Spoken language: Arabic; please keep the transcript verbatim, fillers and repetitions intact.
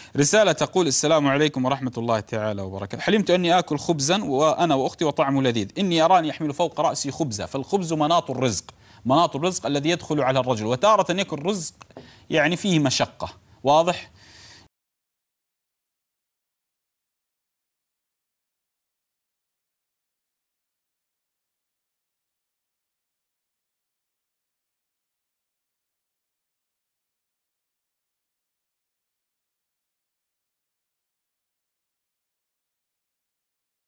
رسالة تقول: السلام عليكم ورحمة الله تعالى وبركاته. حلمت أني آكل خبزا وأنا وأختي وطعمه لذيذ، إني أراني يحمل فوق رأسي خبزة، فالخبز مناط الرزق، مناط الرزق الذي يدخل على الرجل، وتارة يكون رزق يعني فيه مشقة. واضح؟